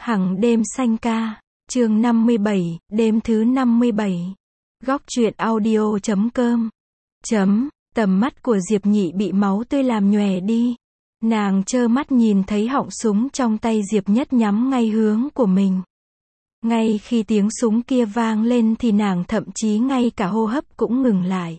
Hằng đêm xanh ca, chương 57, đêm thứ 57. Góc truyện audio.com. Tầm mắt của Diệp Nhị bị máu tươi làm nhòe đi. Nàng trơ mắt nhìn thấy họng súng trong tay Diệp Nhất nhắm ngay hướng của mình. Ngay khi tiếng súng kia vang lên thì nàng thậm chí ngay cả hô hấp cũng ngừng lại.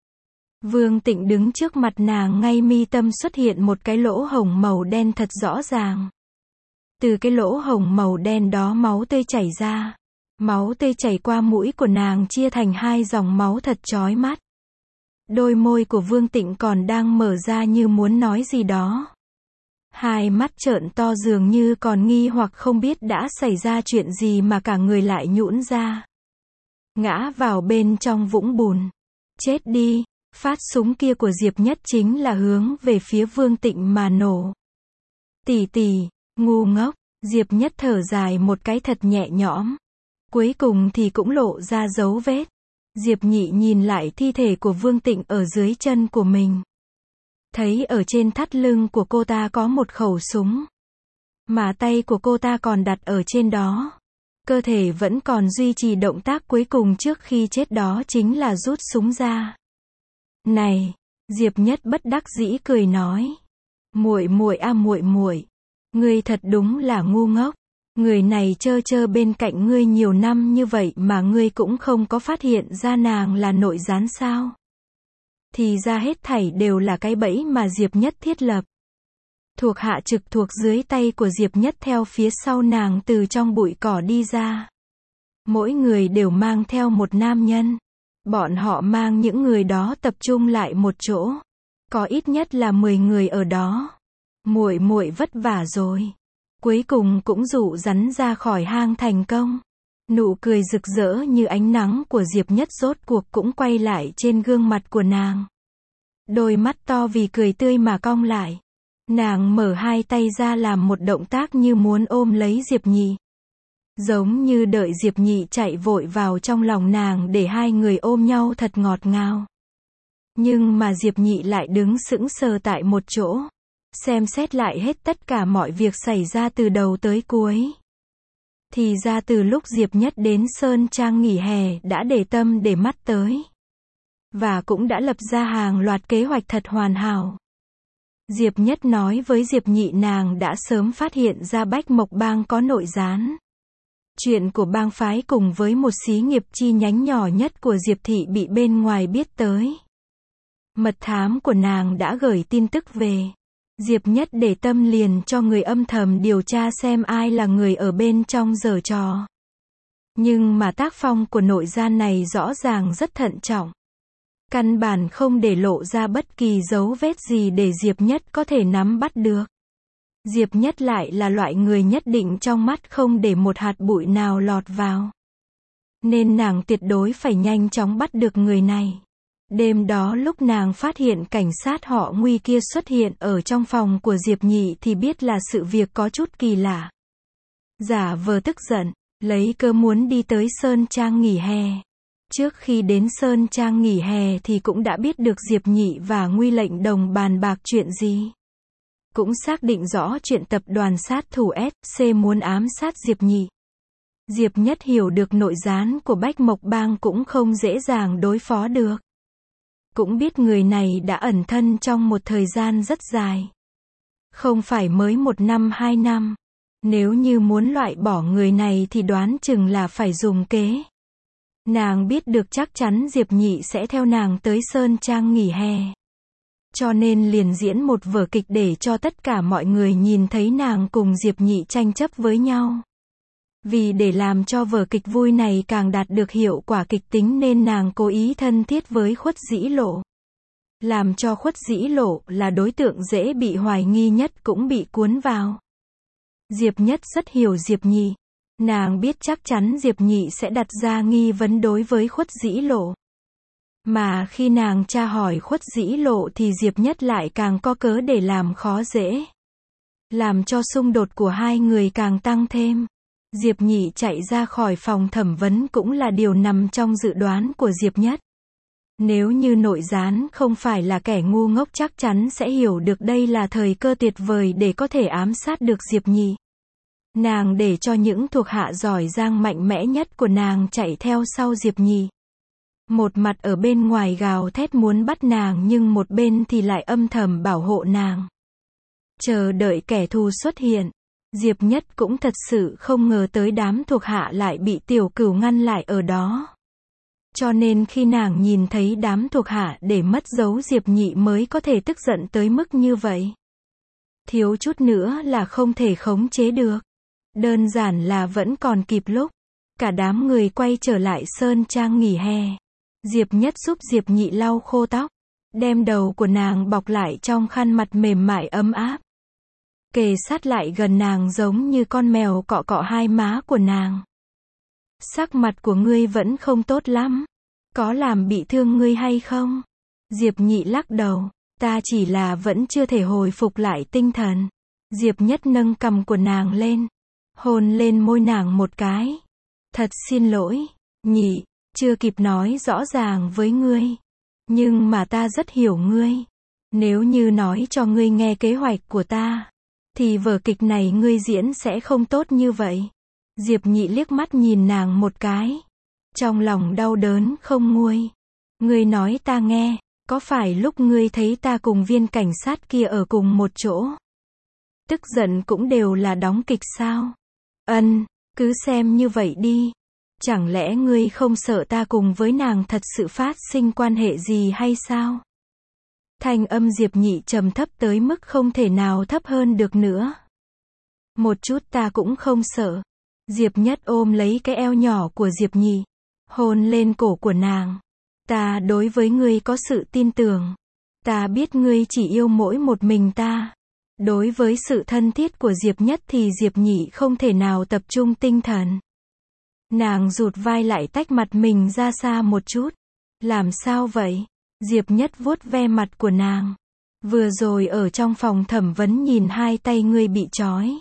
Vương Tịnh đứng trước mặt nàng, ngay mi tâm xuất hiện một cái lỗ hổng màu đen thật rõ ràng. Từ cái lỗ hổng màu đen đó máu tươi chảy ra. Máu tươi chảy qua mũi của nàng chia thành hai dòng máu thật chói mắt. Đôi môi của Vương Tịnh còn đang mở ra như muốn nói gì đó. Hai mắt trợn to dường như còn nghi hoặc không biết đã xảy ra chuyện gì mà cả người lại nhũn ra. Ngã vào bên trong vũng bùn. Chết đi, phát súng kia của Diệp Nhất chính là hướng về phía Vương Tịnh mà nổ. Tỷ tỷ, ngu ngốc, Diệp Nhất thở dài một cái thật nhẹ nhõm. Cuối cùng thì cũng lộ ra dấu vết. Diệp Nhị nhìn lại thi thể của Vương Tịnh ở dưới chân của mình. Thấy ở trên thắt lưng của cô ta có một khẩu súng. Mà tay của cô ta còn đặt ở trên đó. Cơ thể vẫn còn duy trì động tác cuối cùng trước khi chết, đó chính là rút súng ra. Này, Diệp Nhất bất đắc dĩ cười nói. Muội muội a muội muội, ngươi thật đúng là ngu ngốc. Người này chơ bên cạnh ngươi nhiều năm như vậy mà ngươi cũng không có phát hiện ra nàng là nội gián sao? Thì ra hết thảy đều là cái bẫy mà Diệp Nhất thiết lập. Thuộc hạ trực thuộc dưới tay của Diệp Nhất theo phía sau nàng từ trong bụi cỏ đi ra. Mỗi người đều mang theo một nam nhân. Bọn họ mang những người đó tập trung lại một chỗ. Có ít nhất là 10 người ở đó. Muội muội vất vả rồi. Cuối cùng cũng dụ rắn ra khỏi hang thành công. Nụ cười rực rỡ như ánh nắng của Diệp Nhất rốt cuộc cũng quay lại trên gương mặt của nàng. Đôi mắt to vì cười tươi mà cong lại. Nàng mở hai tay ra làm một động tác như muốn ôm lấy Diệp Nhị. Giống như đợi Diệp Nhị chạy vội vào trong lòng nàng để hai người ôm nhau thật ngọt ngào. Nhưng mà Diệp Nhị lại đứng sững sờ tại một chỗ. Xem xét lại hết tất cả mọi việc xảy ra từ đầu tới cuối. Thì ra từ lúc Diệp Nhất đến Sơn Trang nghỉ hè đã để tâm để mắt tới. Và cũng đã lập ra hàng loạt kế hoạch thật hoàn hảo. Diệp Nhất nói với Diệp Nhị nàng đã sớm phát hiện ra Bách Mộc Bang có nội gián. Chuyện của bang phái cùng với một xí nghiệp chi nhánh nhỏ nhất của Diệp Thị bị bên ngoài biết tới. Mật thám của nàng đã gửi tin tức về. Diệp Nhất để tâm liền cho người âm thầm điều tra xem ai là người ở bên trong giở trò. Nhưng mà tác phong của nội gian này rõ ràng rất thận trọng. Căn bản không để lộ ra bất kỳ dấu vết gì để Diệp Nhất có thể nắm bắt được. Diệp Nhất lại là loại người nhất định trong mắt không để một hạt bụi nào lọt vào. Nên nàng tuyệt đối phải nhanh chóng bắt được người này. Đêm đó lúc nàng phát hiện cảnh sát họ Nguy kia xuất hiện ở trong phòng của Diệp Nhị thì biết là sự việc có chút kỳ lạ. Giả vờ tức giận, lấy cớ muốn đi tới Sơn Trang nghỉ hè. Trước khi đến Sơn Trang nghỉ hè thì cũng đã biết được Diệp Nhị và Nguy lệnh đồng bàn bạc chuyện gì. Cũng xác định rõ chuyện tập đoàn sát thủ SC muốn ám sát Diệp Nhị. Diệp Nhất hiểu được nội gián của Bách Mộc Bang cũng không dễ dàng đối phó được. Cũng biết người này đã ẩn thân trong một thời gian rất dài. Không phải mới 1 năm 2 năm. Nếu như muốn loại bỏ người này thì đoán chừng là phải dùng kế. Nàng biết được chắc chắn Diệp Nhị sẽ theo nàng tới Sơn Trang nghỉ hè. Cho nên liền diễn một vở kịch để cho tất cả mọi người nhìn thấy nàng cùng Diệp Nhị tranh chấp với nhau. Vì để làm cho vở kịch vui này càng đạt được hiệu quả kịch tính nên nàng cố ý thân thiết với Khuất Dĩ Lộ. Làm cho Khuất Dĩ Lộ là đối tượng dễ bị hoài nghi nhất cũng bị cuốn vào. Diệp Nhất rất hiểu Diệp Nhị. Nàng biết chắc chắn Diệp Nhị sẽ đặt ra nghi vấn đối với Khuất Dĩ Lộ. Mà khi nàng tra hỏi Khuất Dĩ Lộ thì Diệp Nhất lại càng có cớ để làm khó dễ. Làm cho xung đột của hai người càng tăng thêm. Diệp Nhị chạy ra khỏi phòng thẩm vấn cũng là điều nằm trong dự đoán của Diệp Nhất. Nếu như nội gián không phải là kẻ ngu ngốc chắc chắn sẽ hiểu được đây là thời cơ tuyệt vời để có thể ám sát được Diệp Nhị. Nàng để cho những thuộc hạ giỏi giang mạnh mẽ nhất của nàng chạy theo sau Diệp Nhị. Một mặt ở bên ngoài gào thét muốn bắt nàng nhưng một bên thì lại âm thầm bảo hộ nàng. Chờ đợi kẻ thù xuất hiện. Diệp Nhất cũng thật sự không ngờ tới đám thuộc hạ lại bị Tiểu Cửu ngăn lại ở đó. Cho nên khi nàng nhìn thấy đám thuộc hạ để mất dấu Diệp Nhị mới có thể tức giận tới mức như vậy. Thiếu chút nữa là không thể khống chế được. Đơn giản là vẫn còn kịp lúc. Cả đám người quay trở lại sơn trang nghỉ hè. Diệp Nhất giúp Diệp Nhị lau khô tóc. Đem đầu của nàng bọc lại trong khăn mặt mềm mại ấm áp. Kề sát lại gần nàng giống như con mèo cọ cọ hai má của nàng. Sắc mặt của ngươi vẫn không tốt lắm. Có làm bị thương ngươi hay không? Diệp Nhị lắc đầu. Ta chỉ là vẫn chưa thể hồi phục lại tinh thần. Diệp Nhất nâng cằm của nàng lên. Hôn lên môi nàng một cái. Thật xin lỗi, Nhị, chưa kịp nói rõ ràng với ngươi. Nhưng mà ta rất hiểu ngươi. Nếu như nói cho ngươi nghe kế hoạch của ta, thì vở kịch này ngươi diễn sẽ không tốt như vậy. Diệp Nhị liếc mắt nhìn nàng một cái. Trong lòng đau đớn không nguôi. Ngươi nói ta nghe, có phải lúc ngươi thấy ta cùng viên cảnh sát kia ở cùng một chỗ? Tức giận cũng đều là đóng kịch sao? Cứ xem như vậy đi. Chẳng lẽ ngươi không sợ ta cùng với nàng thật sự phát sinh quan hệ gì hay sao? Thanh âm Diệp Nhị trầm thấp tới mức không thể nào thấp hơn được nữa. Một chút ta cũng không sợ. Diệp Nhất ôm lấy cái eo nhỏ của Diệp Nhị, hôn lên cổ của nàng. Ta đối với ngươi có sự tin tưởng. Ta biết ngươi chỉ yêu mỗi một mình ta. Đối với sự thân thiết của Diệp Nhất thì Diệp Nhị không thể nào tập trung tinh thần. Nàng rụt vai lại tách mặt mình ra xa một chút. Làm sao vậy? Diệp Nhất vuốt ve mặt của nàng. Vừa rồi ở trong phòng thẩm vấn nhìn hai tay ngươi bị trói.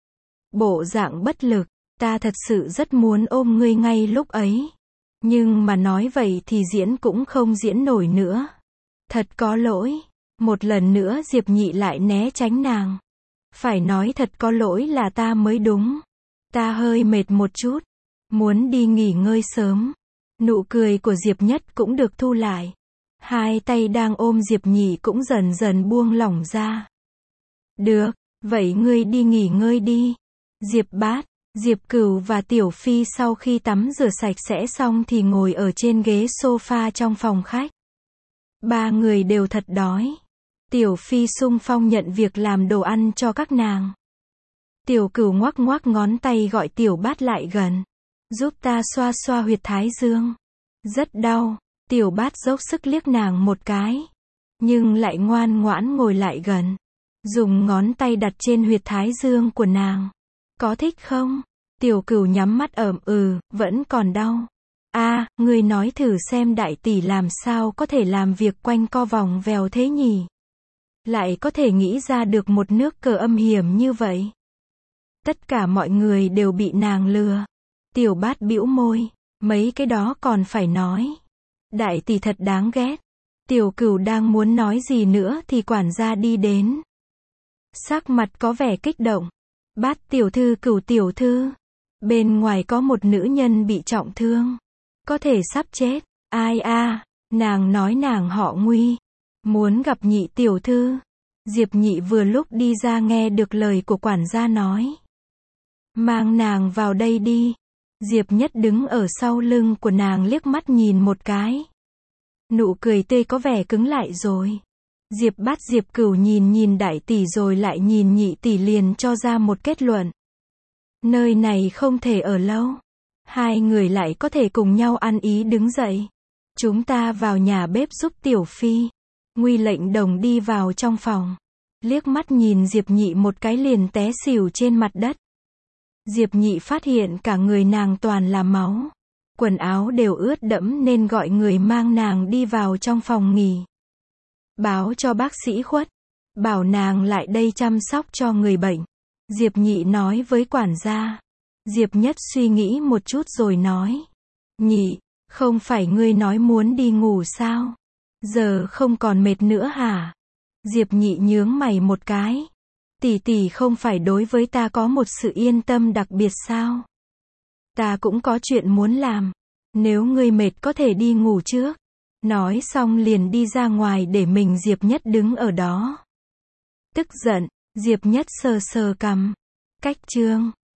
Bộ dạng bất lực, ta thật sự rất muốn ôm ngươi ngay lúc ấy. Nhưng mà nói vậy thì diễn cũng không diễn nổi nữa. Thật có lỗi. Một lần nữa Diệp Nhị lại né tránh nàng. Phải nói thật có lỗi là ta mới đúng. Ta hơi mệt một chút. Muốn đi nghỉ ngơi sớm. Nụ cười của Diệp Nhất cũng được thu lại. Hai tay đang ôm Diệp Nhị cũng dần dần buông lỏng ra. Được, vậy ngươi đi nghỉ ngơi đi. Diệp Bát, Diệp Cửu và Tiểu Phi sau khi tắm rửa sạch sẽ xong thì ngồi ở trên ghế sofa trong phòng khách. Ba người đều thật đói. Tiểu Phi xung phong nhận việc làm đồ ăn cho các nàng. Tiểu Cửu ngoắc ngoắc ngón tay gọi Tiểu Bát lại gần. Giúp ta xoa xoa huyệt thái dương. Rất đau. Tiểu Bát dốc sức liếc nàng một cái. Nhưng lại ngoan ngoãn ngồi lại gần. Dùng ngón tay đặt trên huyệt thái dương của nàng. Có thích không? Tiểu Cửu nhắm mắt vẫn còn đau. Ngươi nói thử xem đại tỷ làm sao có thể làm việc quanh co vòng vèo thế nhỉ? Lại có thể nghĩ ra được một nước cờ âm hiểm như vậy. Tất cả mọi người đều bị nàng lừa. Tiểu Bát bĩu môi. Mấy cái đó còn phải nói. Đại tỷ thật đáng ghét. Tiểu Cửu đang muốn nói gì nữa thì quản gia đi đến. Sắc mặt có vẻ kích động. Bát tiểu thư, Cửu tiểu thư. Bên ngoài có một nữ nhân bị trọng thương. Có thể sắp chết. Ai nàng nói nàng họ Nguy. Muốn gặp Nhị tiểu thư. Diệp Nhị vừa lúc đi ra nghe được lời của quản gia nói. Mang nàng vào đây đi. Diệp Nhất đứng ở sau lưng của nàng liếc mắt nhìn một cái. Nụ cười tươi có vẻ cứng lại rồi. Diệp Bát Diệp Cửu nhìn đại tỷ rồi lại nhìn Nhị tỷ liền cho ra một kết luận. Nơi này không thể ở lâu. Hai người lại có thể cùng nhau ăn ý đứng dậy. Chúng ta vào nhà bếp giúp Tiểu Phi. Nguy lệnh đồng đi vào trong phòng. Liếc mắt nhìn Diệp Nhị một cái liền té xỉu trên mặt đất. Diệp Nhị phát hiện cả người nàng toàn là máu. Quần áo đều ướt đẫm nên gọi người mang nàng đi vào trong phòng nghỉ. Báo cho bác sĩ Khuất. Bảo nàng lại đây chăm sóc cho người bệnh. Diệp Nhị nói với quản gia. Diệp Nhất suy nghĩ một chút rồi nói. Nhị, không phải ngươi nói muốn đi ngủ sao? Giờ không còn mệt nữa hả? Diệp Nhị nhướng mày một cái. Tỷ tỷ không phải đối với ta có một sự yên tâm đặc biệt sao? Ta cũng có chuyện muốn làm. Nếu ngươi mệt có thể đi ngủ trước. Nói xong liền đi ra ngoài để mình Diệp Nhất đứng ở đó. Tức giận, Diệp Nhất sờ sờ cằm. Cách chương